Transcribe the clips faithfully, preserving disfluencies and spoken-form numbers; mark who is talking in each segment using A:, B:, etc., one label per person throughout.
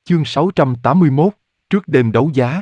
A: Chương sáu trăm tám mươi mốt, trước đêm đấu giá.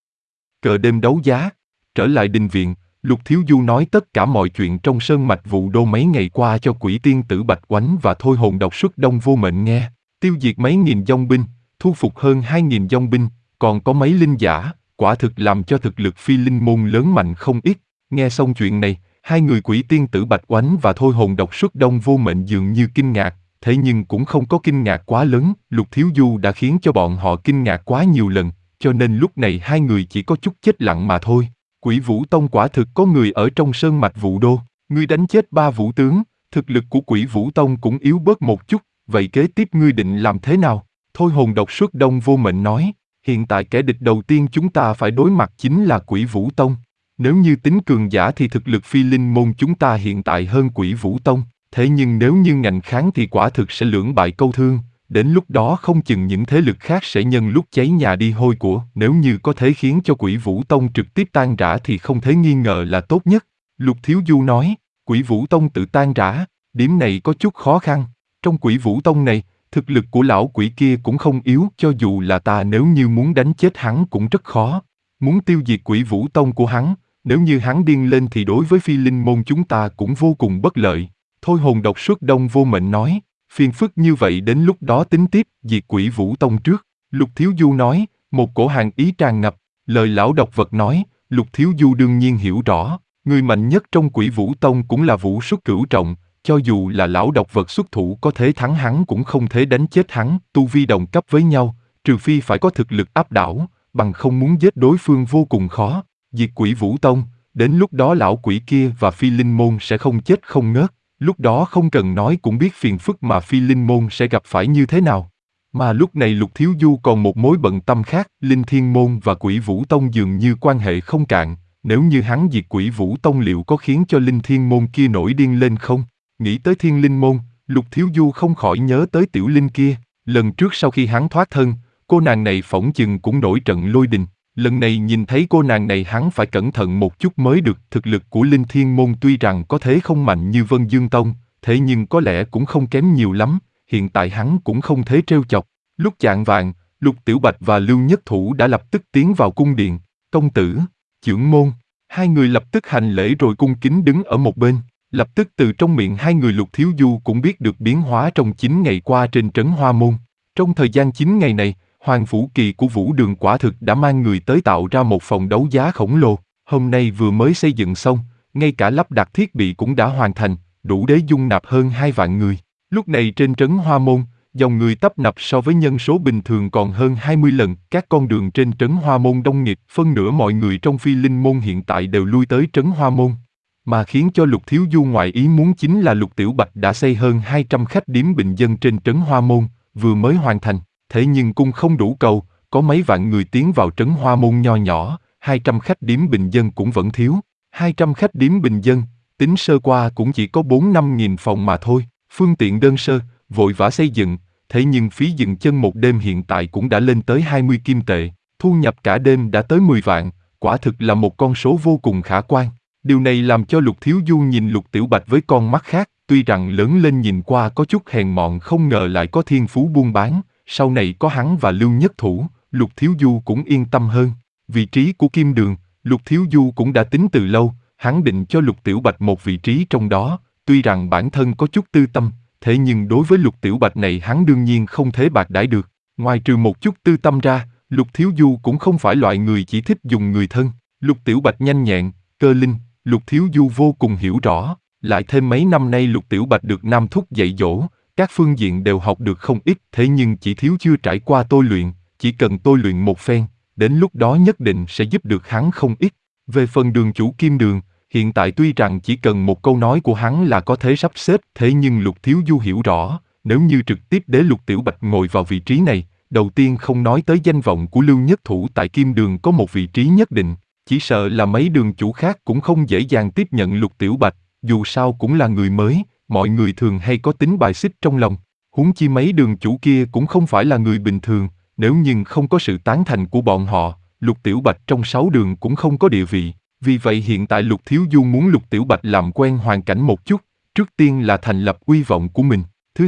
A: Cờ đêm đấu giá, trở lại đình viện, Lục Thiếu Du nói tất cả mọi chuyện trong sơn mạch Vũ Đô mấy ngày qua cho quỷ tiên tử Bạch Oánh và thôi hồn độc xuất Đông Vô Mệnh nghe. Tiêu diệt mấy nghìn dòng binh, thu phục hơn hai nghìn dòng binh, còn có mấy linh giả, quả thực làm cho thực lực phi linh môn lớn mạnh không ít. Nghe xong chuyện này, hai người quỷ tiên tử Bạch Oánh và thôi hồn độc xuất Đông Vô Mệnh dường như kinh ngạc, thế nhưng cũng không có kinh ngạc quá lớn. Lục Thiếu Du đã khiến cho bọn họ kinh ngạc quá nhiều lần, cho nên lúc này hai người chỉ có chút chết lặng mà thôi. Quỷ Vũ Tông quả thực có người ở trong sơn mạch Vũ Đô, ngươi đánh chết ba vũ tướng, thực lực của Quỷ Vũ Tông cũng yếu bớt một chút, vậy kế tiếp ngươi định làm thế nào? Thôi hồn độc xuất Đông Vô Mệnh nói, hiện tại kẻ địch đầu tiên chúng ta phải đối mặt chính là Quỷ Vũ Tông. Nếu như tính cường giả thì thực lực phi linh môn chúng ta hiện tại hơn Quỷ Vũ Tông, thế nhưng nếu như ngạnh kháng thì quả thực sẽ lưỡng bại câu thương. Đến lúc đó không chừng những thế lực khác sẽ nhân lúc cháy nhà đi hôi của. Nếu như có thể khiến cho Quỷ Vũ Tông trực tiếp tan rã thì không thể nghi ngờ là tốt nhất. Lục Thiếu Du nói, Quỷ Vũ Tông tự tan rã, điểm này có chút khó khăn. Trong Quỷ Vũ Tông này, thực lực của lão quỷ kia cũng không yếu, cho dù là ta nếu như muốn đánh chết hắn cũng rất khó. Muốn tiêu diệt Quỷ Vũ Tông của hắn, nếu như hắn điên lên thì đối với phi linh môn chúng ta cũng vô cùng bất lợi. Thôi hồn độc xuất Đông Vô Mệnh nói, phiền phức như vậy đến lúc đó tính tiếp, diệt Quỷ Vũ Tông trước. Lục Thiếu Du nói, một cổ hàn ý tràn ngập, lời lão độc vật nói, Lục Thiếu Du đương nhiên hiểu rõ, người mạnh nhất trong Quỷ Vũ Tông cũng là Vũ Xuất Cửu Trọng, cho dù là lão độc vật xuất thủ có thể thắng hắn cũng không thể đánh chết hắn, tu vi đồng cấp với nhau, trừ phi phải có thực lực áp đảo, bằng không muốn giết đối phương vô cùng khó. Diệt Quỷ Vũ Tông, đến lúc đó lão quỷ kia và phi linh môn sẽ không chết không ngớt. Lúc đó không cần nói cũng biết phiền phức mà phi linh môn sẽ gặp phải như thế nào. Mà lúc này Lục Thiếu Du còn một mối bận tâm khác, Linh Thiên Môn và Quỷ Vũ Tông dường như quan hệ không cạn, nếu như hắn diệt Quỷ Vũ Tông liệu có khiến cho Linh Thiên Môn kia nổi điên lên không? Nghĩ tới Thiên Linh Môn, Lục Thiếu Du không khỏi nhớ tới Tiểu Linh kia, lần trước sau khi hắn thoát thân, cô nàng này phỏng chừng cũng nổi trận lôi đình. Lần này nhìn thấy cô nàng này hắn phải cẩn thận một chút mới được. Thực lực của Linh Thiên Môn tuy rằng có thể không mạnh như Vân Dương Tông, thế nhưng có lẽ cũng không kém nhiều lắm, hiện tại hắn cũng không thể trêu chọc. Lúc chạng vạng, Lục Tiểu Bạch và Lưu Nhất Thủ đã lập tức tiến vào cung điện. Công tử, chưởng môn, hai người lập tức hành lễ rồi cung kính đứng ở một bên. Lập tức từ trong miệng hai người Lục Thiếu Du cũng biết được biến hóa trong chín ngày qua trên trấn Hoa Môn. Trong thời gian chín ngày này, Hoàng Vũ Kỳ của Vũ Đường quả thực đã mang người tới tạo ra một phòng đấu giá khổng lồ, hôm nay vừa mới xây dựng xong, ngay cả lắp đặt thiết bị cũng đã hoàn thành, đủ để dung nạp hơn hai vạn người. Lúc này trên trấn Hoa Môn, dòng người tấp nập so với nhân số bình thường còn hơn hai mươi lần, các con đường trên trấn Hoa Môn đông nghịt, phân nửa mọi người trong phi linh môn hiện tại đều lui tới trấn Hoa Môn. Mà khiến cho Lục Thiếu Du ngoại ý muốn chính là Lục Tiểu Bạch đã xây hơn hai trăm khách điếm bình dân trên trấn Hoa Môn, vừa mới hoàn thành. Thế nhưng cung không đủ cầu, có mấy vạn người tiến vào trấn Hoa Môn nho nhỏ, hai trăm khách điếm bình dân cũng vẫn thiếu. hai trăm khách điếm bình dân, tính sơ qua cũng chỉ có bốn năm nghìn phòng mà thôi, phương tiện đơn sơ, vội vã xây dựng, thế nhưng phí dừng chân một đêm hiện tại cũng đã lên tới hai mươi kim tệ, thu nhập cả đêm đã tới mười vạn, quả thực là một con số vô cùng khả quan. Điều này làm cho Lục Thiếu Du nhìn Lục Tiểu Bạch với con mắt khác, tuy rằng lớn lên nhìn qua có chút hèn mọn không ngờ lại có thiên phú buôn bán. Sau này có hắn và Lưu Nhất Thủ, Lục Thiếu Du cũng yên tâm hơn. Vị trí của Kim Đường, Lục Thiếu Du cũng đã tính từ lâu, hắn định cho Lục Tiểu Bạch một vị trí trong đó, tuy rằng bản thân có chút tư tâm, thế nhưng đối với Lục Tiểu Bạch này hắn đương nhiên không thể bạc đãi được. Ngoài trừ một chút tư tâm ra, Lục Thiếu Du cũng không phải loại người chỉ thích dùng người thân. Lục Tiểu Bạch nhanh nhẹn, cơ linh, Lục Thiếu Du vô cùng hiểu rõ, lại thêm mấy năm nay Lục Tiểu Bạch được Nam Thúc dạy dỗ. Các phương diện đều học được không ít, thế nhưng chỉ thiếu chưa trải qua tôi luyện, chỉ cần tôi luyện một phen, đến lúc đó nhất định sẽ giúp được hắn không ít. Về phần đường chủ Kim Đường, hiện tại tuy rằng chỉ cần một câu nói của hắn là có thể sắp xếp, thế nhưng Lục Thiếu Du hiểu rõ, nếu như trực tiếp để Lục Tiểu Bạch ngồi vào vị trí này, đầu tiên không nói tới danh vọng của Lưu Nhất Thủ tại Kim Đường có một vị trí nhất định, chỉ sợ là mấy đường chủ khác cũng không dễ dàng tiếp nhận Lục Tiểu Bạch, dù sao cũng là người mới. Mọi người thường hay có tính bài xích trong lòng, huống chi mấy đường chủ kia cũng không phải là người bình thường, nếu nhưng không có sự tán thành của bọn họ, Lục Tiểu Bạch trong sáu đường cũng không có địa vị. Vì vậy hiện tại Lục Thiếu Du muốn Lục Tiểu Bạch làm quen hoàn cảnh một chút, trước tiên là thành lập uy vọng của mình. Thứ hai,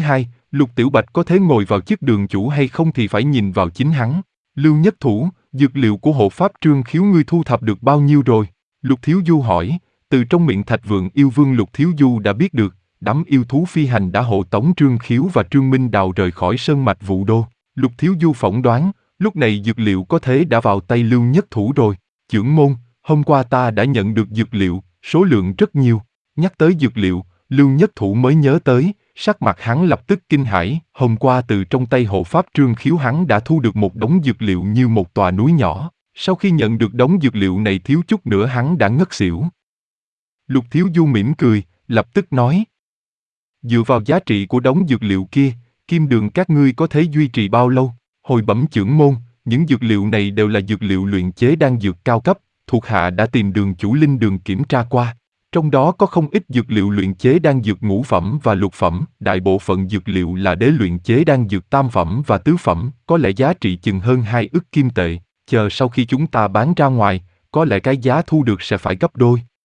A: Lục Tiểu Bạch có thể ngồi vào chức đường chủ hay không thì phải nhìn vào chính hắn. Lưu Nhất Thủ, dược liệu của hộ pháp Trương Khiếu ngươi thu thập được bao nhiêu rồi? Lục Thiếu Du hỏi. Từ trong miệng Thạch Vượng yêu vương Lục Thiếu Du đã biết được, đám yêu thú phi hành đã hộ tống Trương Khiếu và Trương Minh Đào rời khỏi sơn mạch Vũ Đô. Lục Thiếu Du phỏng đoán, lúc này dược liệu có thể đã vào tay Lưu Nhất Thủ rồi. Chưởng môn, hôm qua ta đã nhận được dược liệu, số lượng rất nhiều. Nhắc tới dược liệu, Lưu Nhất Thủ mới nhớ tới, sắc mặt hắn lập tức kinh hãi. Hôm qua từ trong tay hộ pháp Trương Khiếu hắn đã thu được một đống dược liệu như một tòa núi nhỏ. Sau khi nhận được đống dược liệu này thiếu chút nữa hắn đã ngất xỉu. Lục Thiếu Du mỉm cười, lập tức nói. Dựa vào giá trị của đống dược liệu kia, kim đường các ngươi có thể duy trì bao lâu? Hồi bẩm chưởng môn, những dược liệu này đều là dược liệu luyện chế đan dược cao cấp, thuộc hạ đã tìm đường chủ linh đường kiểm tra qua. Trong đó có không ít dược liệu luyện chế đan dược ngũ phẩm và lục phẩm, đại bộ phận dược liệu là để luyện chế đan dược tam phẩm và tứ phẩm, có lẽ giá trị chừng hơn hai ức kim tệ, chờ sau khi chúng ta bán ra ngoài, có lẽ cái giá thu được sẽ phải gấp đôi.